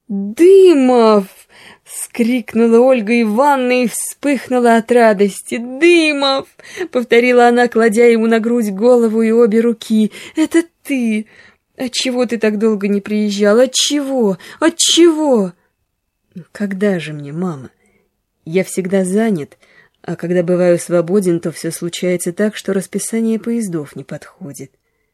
«Дымов!» — вскрикнула Ольга Ивановна и вспыхнула от радости. «Дымов!» — повторила она, кладя ему на грудь голову и обе руки. «Это ты! Отчего ты так долго не приезжал? Отчего? Отчего?» «Когда же мне, мама? Я всегда занят, а когда бываю свободен, то все случается так, что расписание поездов не подходит».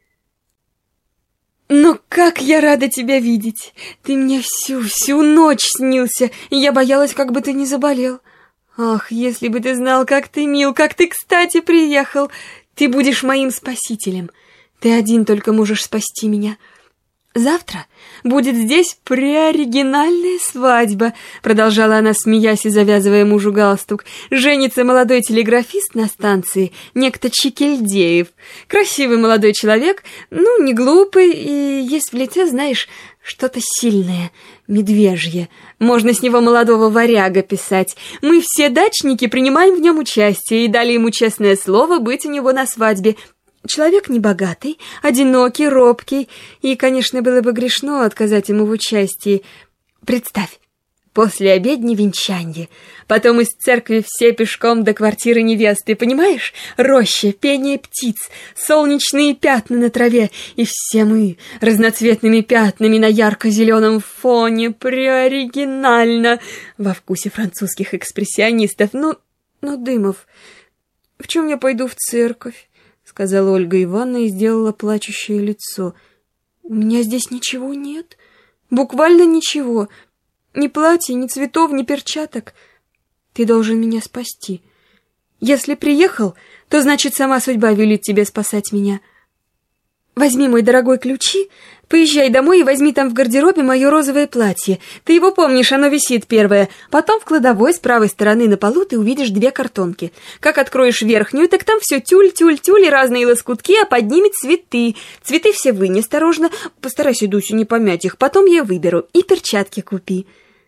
«Но как я рада тебя видеть! Ты мне всю ночь снился, и я боялась, как бы ты не заболел. Ах, если бы ты знал, как ты мил, как ты кстати приехал! Ты будешь моим спасителем. Ты один только можешь спасти меня. Завтра будет здесь преоригинальная свадьба», продолжала она, смеясь и завязывая мужу галстук. «Женится молодой телеграфист на станции, некто Чикельдеев. Красивый молодой человек, ну, не глупый, и есть в лице, знаешь, что-то сильное, медвежье. Можно с него молодого варяга писать. Мы все дачники принимаем в нем участие и дали ему честное слово быть у него на свадьбе. Человек небогатый, одинокий, робкий, и, конечно, было бы грешно отказать ему в участии. Представь, после обедни венчанье, потом из церкви все пешком до квартиры невесты, понимаешь? Роща, пение птиц, солнечные пятна на траве, и все мы разноцветными пятнами на ярко-зеленом фоне, преоригинально, во вкусе французских экспрессионистов. Ну, Дымов, в чем я пойду в церковь?» — сказала Ольга Ивановна и сделала плачущее лицо. «У меня здесь ничего нет, буквально ничего, ни платья, ни цветов, ни перчаток. Ты должен меня спасти. Если приехал, то значит, сама судьба велит тебе спасать меня. Возьми, мой дорогой, ключи, поезжай домой и возьми там в гардеробе мое розовое платье. Ты его помнишь, оно висит первое. Потом в кладовой с правой стороны на полу ты увидишь 2 картонки. Как откроешь верхнюю, так там все тюль и разные лоскутки, а под ними цветы. Цветы все вынь осторожно, постарайся, Дусю, не помять их. Потом я выберу. И перчатки купи».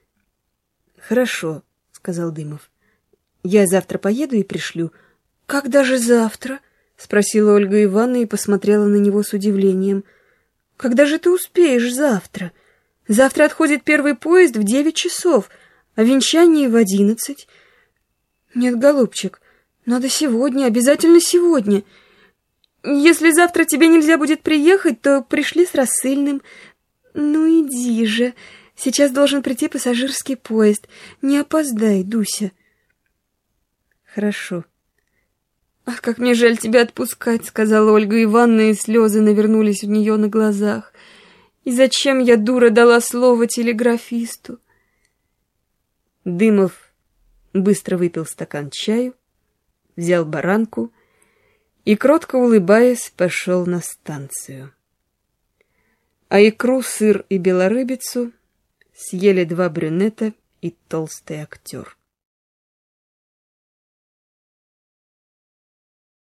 «Хорошо», — сказал Дымов. «Я завтра поеду и пришлю». «Когда же завтра?» — спросила Ольга Ивановна и посмотрела на него с удивлением. «Когда же ты успеешь завтра? Завтра отходит первый поезд в 9 часов, а венчание в 11. Нет, голубчик, надо сегодня, обязательно сегодня. Если завтра тебе нельзя будет приехать, то пришли с рассыльным. Ну иди же, сейчас должен прийти пассажирский поезд. Не опоздай, Дуся». «Хорошо». «Ах, как мне жаль тебя отпускать», — сказала Ольга Ивановна, и слезы навернулись у нее на глазах. «И зачем я, дура, дала слово телеграфисту?» Дымов быстро выпил стакан чаю, взял баранку и, кротко улыбаясь, пошел на станцию. А икру, сыр и белорыбицу съели 2 брюнета и толстый актер.